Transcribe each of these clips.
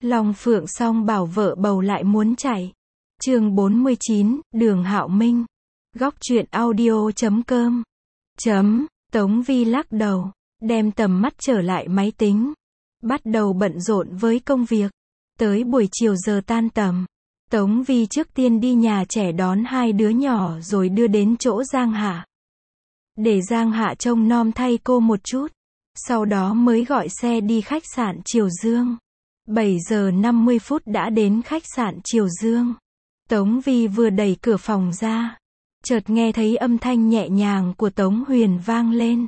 Long Phượng song bảo vợ bầu lại muốn chạy. Chương 49, Đường Hạo Minh. Góc truyện audio.com. Tống Vi lắc đầu, đem tầm mắt trở lại máy tính, bắt đầu bận rộn với công việc. Tới buổi chiều giờ tan tầm, Tống Vi trước tiên đi nhà trẻ đón hai đứa nhỏ rồi đưa đến chỗ Giang Hạ. Để Giang Hạ trông nom thay cô một chút, sau đó mới gọi xe đi khách sạn Triều Dương. 7 giờ 50 phút đã đến khách sạn Triều Dương. Tống Vi vừa đẩy cửa phòng ra, chợt nghe thấy âm thanh nhẹ nhàng của Tống Huyền vang lên.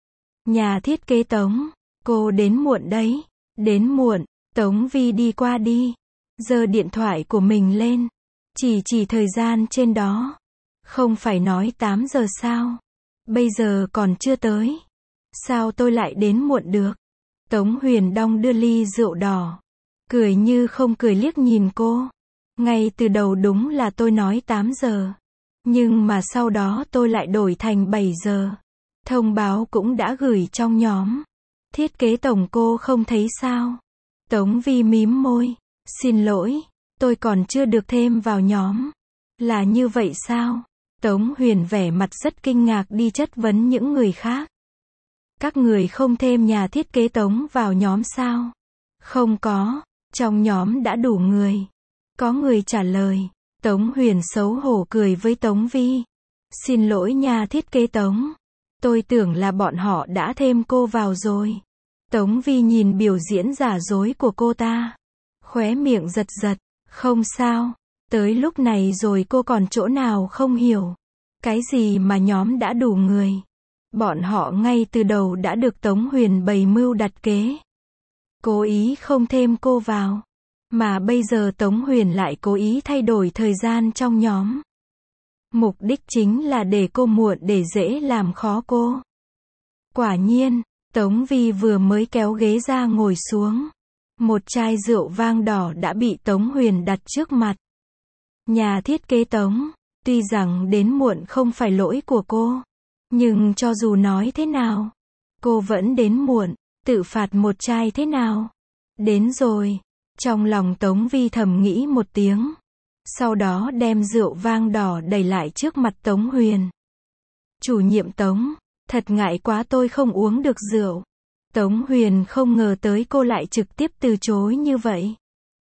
Nhà thiết kế Tống, cô đến muộn đấy. Đến muộn, Tống Vi đi qua đi, giơ điện thoại của mình lên, chỉ thời gian trên đó. Không phải nói 8 giờ sao? Bây giờ còn chưa tới. Sao tôi lại đến muộn được? Tống Huyền đong đưa ly rượu đỏ, cười như không cười liếc nhìn cô. Ngay từ đầu đúng là tôi nói 8 giờ. Nhưng mà sau đó tôi lại đổi thành 7 giờ. Thông báo cũng đã gửi trong nhóm. Thiết kế tổng cô không thấy sao? Tống Vi mím môi. Xin lỗi, tôi còn chưa được thêm vào nhóm. Là như vậy sao? Tống Huyền vẻ mặt rất kinh ngạc đi chất vấn những người khác. Các người không thêm nhà thiết kế Tống vào nhóm sao? Không có, trong nhóm đã đủ người. Có người trả lời. Tống Huyền xấu hổ cười với Tống Vi. Xin lỗi nhà thiết kế Tống. Tôi tưởng là bọn họ đã thêm cô vào rồi. Tống Vi nhìn biểu diễn giả dối của cô ta, khóe miệng giật giật. Không sao, tới lúc này rồi cô còn chỗ nào không hiểu. Cái gì mà nhóm đã đủ người? Bọn họ ngay từ đầu đã được Tống Huyền bày mưu đặt kế, cố ý không thêm cô vào. Mà bây giờ Tống Huyền lại cố ý thay đổi thời gian trong nhóm. Mục đích chính là để cô muộn để dễ làm khó cô. Quả nhiên, Tống Vi vừa mới kéo ghế ra ngồi xuống, một chai rượu vang đỏ đã bị Tống Huyền đặt trước mặt. Nhà thiết kế Tống, tuy rằng đến muộn không phải lỗi của cô, nhưng cho dù nói thế nào, cô vẫn đến muộn, tự phạt một chai thế nào? Đến rồi. Trong lòng Tống Vi thầm nghĩ một tiếng, sau đó đem rượu vang đỏ đẩy lại trước mặt Tống Huyền. Chủ nhiệm Tống, thật ngại quá tôi không uống được rượu. Tống Huyền không ngờ tới cô lại trực tiếp từ chối như vậy.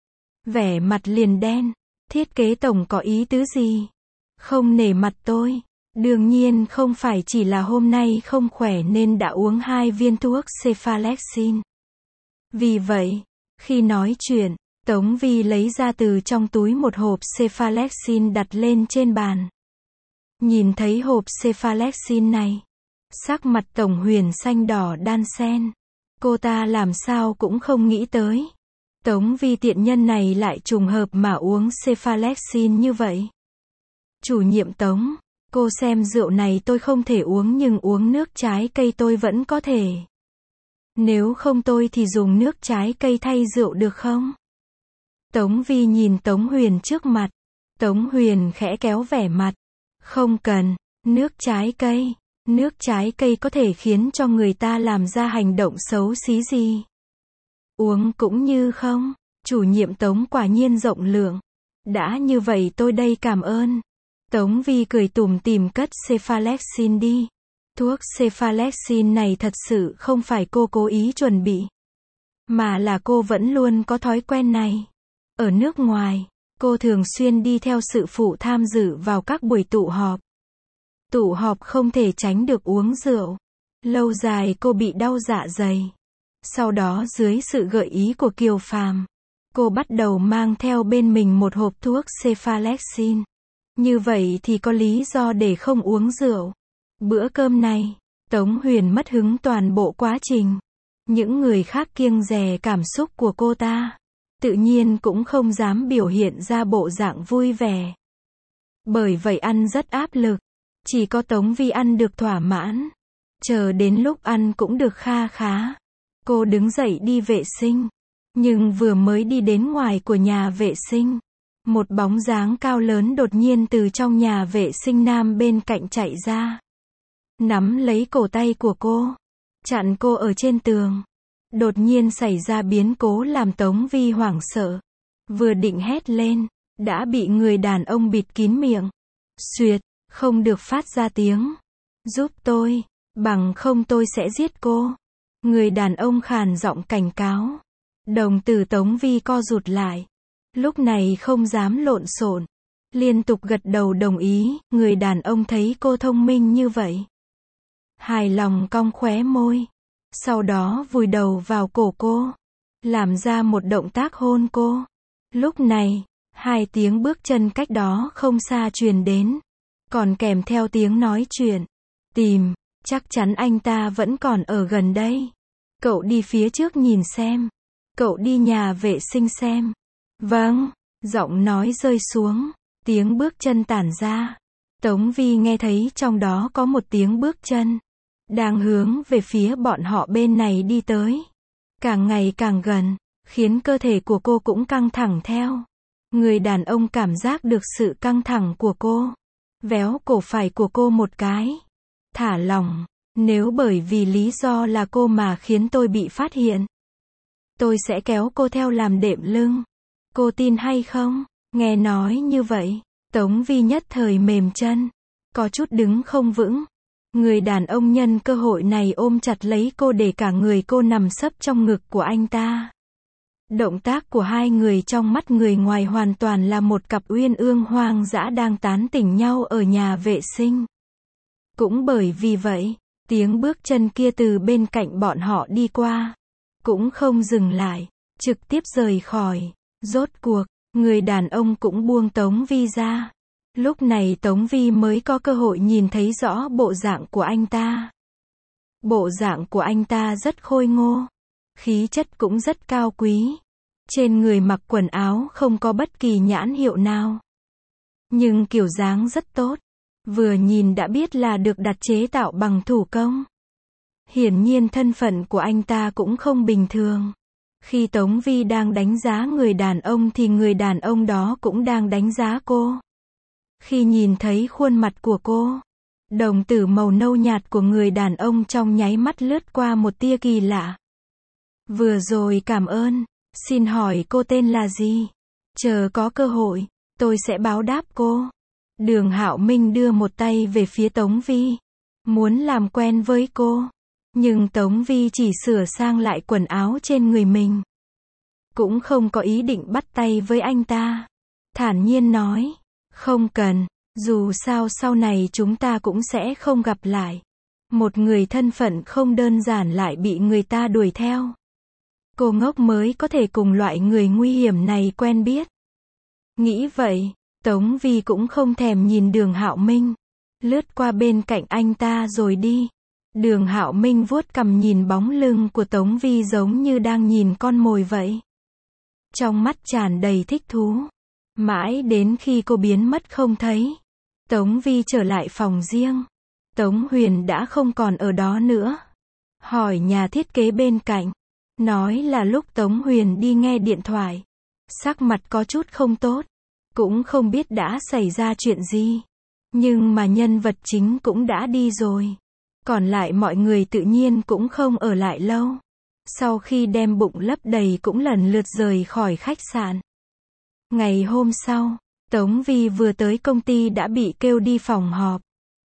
Vẻ mặt liền đen. Thiết kế tổng có ý tứ gì? Không nể mặt tôi. Đương nhiên không phải chỉ là hôm nay không khỏe nên đã uống 2 viên thuốc cephalexin. Vì vậy, khi nói chuyện, Tống Vi lấy ra từ trong túi một hộp cephalexin đặt lên trên bàn. Nhìn thấy hộp cephalexin này, sắc mặt Tống Huyền xanh đỏ đan xen. Cô ta làm sao cũng không nghĩ tới. Tống Vi tiện nhân này lại trùng hợp mà uống cephalexin như vậy. Chủ nhiệm Tống, cô xem rượu này tôi không thể uống nhưng uống nước trái cây tôi vẫn có thể. Nếu không tôi thì dùng nước trái cây thay rượu được không? Tống Vi nhìn Tống Huyền trước mặt. Tống Huyền khẽ kéo vẻ mặt. Không cần, nước trái cây. Nước trái cây có thể khiến cho người ta làm ra hành động xấu xí gì? Uống cũng như không. Chủ nhiệm Tống quả nhiên rộng lượng. Đã như vậy tôi đây cảm ơn. Tống Vi cười tủm tỉm cất cephalexin đi. Thuốc cephalexin này thật sự không phải cô cố ý chuẩn bị, mà là cô vẫn luôn có thói quen này. Ở nước ngoài, cô thường xuyên đi theo sự phụ tham dự vào các buổi tụ họp. Tụ họp không thể tránh được uống rượu. Lâu dài cô bị đau dạ dày. Sau đó dưới sự gợi ý của Kiều Phàm, cô bắt đầu mang theo bên mình một hộp thuốc cephalexin. Như vậy thì có lý do để không uống rượu. Bữa cơm này, Tống Huyền mất hứng toàn bộ quá trình. Những người khác kiêng dè cảm xúc của cô ta, tự nhiên cũng không dám biểu hiện ra bộ dạng vui vẻ. Bởi vậy ăn rất áp lực. Chỉ có Tống Vi ăn được thỏa mãn. Chờ đến lúc ăn cũng được kha khá. Cô đứng dậy đi vệ sinh. Nhưng vừa mới đi đến ngoài của nhà vệ sinh, một bóng dáng cao lớn đột nhiên từ trong nhà vệ sinh nam bên cạnh chạy ra. Nắm lấy cổ tay của cô, chặn cô ở trên tường. Đột nhiên xảy ra biến cố làm Tống Vi hoảng sợ. Vừa định hét lên, đã bị người đàn ông bịt kín miệng. Xuyệt, không được phát ra tiếng. Giúp tôi, bằng không tôi sẽ giết cô. Người đàn ông khàn giọng cảnh cáo. Đồng tử Tống Vi co rụt lại. Lúc này không dám lộn xộn. Liên tục gật đầu đồng ý, người đàn ông thấy cô thông minh như vậy. Hài lòng cong khóe môi. Sau đó vùi đầu vào cổ cô. Làm ra một động tác hôn cô. Lúc này, 2 tiếng bước chân cách đó không xa truyền đến. Còn kèm theo tiếng nói chuyện. Tìm, chắc chắn anh ta vẫn còn ở gần đây. Cậu đi phía trước nhìn xem. Cậu đi nhà vệ sinh xem. Vâng, giọng nói rơi xuống. Tiếng bước chân tản ra. Tống Vi nghe thấy trong đó có một tiếng bước chân. Đang hướng về phía bọn họ bên này đi tới. Càng ngày càng gần, khiến cơ thể của cô cũng căng thẳng theo. Người đàn ông cảm giác được sự căng thẳng của cô. Véo cổ phải của cô một cái. Thả lỏng, nếu bởi vì lý do là cô mà khiến tôi bị phát hiện, tôi sẽ kéo cô theo làm đệm lưng. Cô tin hay không? Nghe nói như vậy, Tống Vi nhất thời mềm chân. Có chút đứng không vững. Người đàn ông nhân cơ hội này ôm chặt lấy cô để cả người cô nằm sấp trong ngực của anh ta. Động tác của 2 người trong mắt người ngoài hoàn toàn là một cặp uyên ương hoang dã đang tán tỉnh nhau ở nhà vệ sinh. Cũng bởi vì vậy, tiếng bước chân kia từ bên cạnh bọn họ đi qua. Cũng không dừng lại, trực tiếp rời khỏi. Rốt cuộc, người đàn ông cũng buông Tống Vi ra. Lúc này Tống Vi mới có cơ hội nhìn thấy rõ bộ dạng của anh ta. Bộ dạng của anh ta rất khôi ngô. Khí chất cũng rất cao quý. Trên người mặc quần áo không có bất kỳ nhãn hiệu nào. Nhưng kiểu dáng rất tốt. Vừa nhìn đã biết là được đặt chế tạo bằng thủ công. Hiển nhiên thân phận của anh ta cũng không bình thường. Khi Tống Vi đang đánh giá người đàn ông thì người đàn ông đó cũng đang đánh giá cô. Khi nhìn thấy khuôn mặt của cô, đồng tử màu nâu nhạt của người đàn ông trong nháy mắt lướt qua một tia kỳ lạ. Vừa rồi cảm ơn, xin hỏi cô tên là gì? Chờ có cơ hội, tôi sẽ báo đáp cô. Đường Hạo Minh đưa một tay về phía Tống Vi, muốn làm quen với cô. Nhưng Tống Vi chỉ sửa sang lại quần áo trên người mình. Cũng không có ý định bắt tay với anh ta. Thản nhiên nói, không cần, dù sao sau này chúng ta cũng sẽ không gặp lại. Một người thân phận không đơn giản lại bị người ta đuổi theo. Cô ngốc mới có thể cùng loại người nguy hiểm này quen biết. Nghĩ vậy, Tống Vi cũng không thèm nhìn Đường Hạo Minh. Lướt qua bên cạnh anh ta rồi đi. Đường Hạo Minh vuốt cằm nhìn bóng lưng của Tống Vi giống như đang nhìn con mồi vậy. Trong mắt tràn đầy thích thú. Mãi đến khi cô biến mất không thấy. Tống Vi trở lại phòng riêng. Tống Huyền đã không còn ở đó nữa. Hỏi nhà thiết kế bên cạnh. Nói là lúc Tống Huyền đi nghe điện thoại. Sắc mặt có chút không tốt. Cũng không biết đã xảy ra chuyện gì. Nhưng mà nhân vật chính cũng đã đi rồi. Còn lại mọi người tự nhiên cũng không ở lại lâu. Sau khi đem bụng lấp đầy cũng lần lượt rời khỏi khách sạn. Ngày hôm sau, Tống Vi vừa tới công ty đã bị kêu đi phòng họp.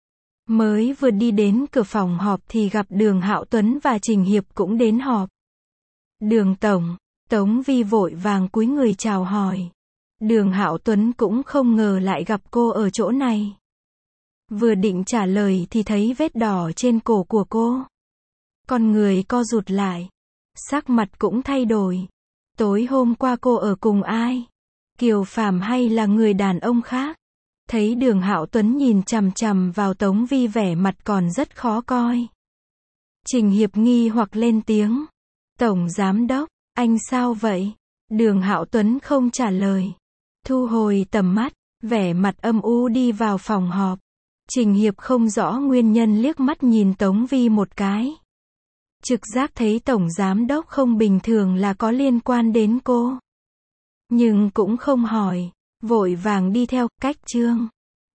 Mới vừa đi đến cửa phòng họp thì gặp Đường Hạo Tuấn và Trình Hiệp cũng đến họp. Đường tổng, Tống Vi vội vàng cúi người chào hỏi. Đường Hạo Tuấn cũng không ngờ lại gặp cô ở chỗ này. Vừa định trả lời thì thấy vết đỏ trên cổ của cô. Con người co rụt lại. Sắc mặt cũng thay đổi. Tối hôm qua cô ở cùng ai? Kiều Phàm hay là người đàn ông khác? Thấy Đường Hạo Tuấn nhìn chằm chằm vào Tống Vi vẻ mặt còn rất khó coi. Trình Hiệp nghi hoặc lên tiếng. Tổng giám đốc, anh sao vậy? Đường Hạo Tuấn không trả lời. Thu hồi tầm mắt, vẻ mặt âm u đi vào phòng họp. Trình Hiệp không rõ nguyên nhân liếc mắt nhìn Tống Vi một cái. Trực giác thấy tổng giám đốc không bình thường là có liên quan đến cô. Nhưng cũng không hỏi, vội vàng đi theo cách Trương.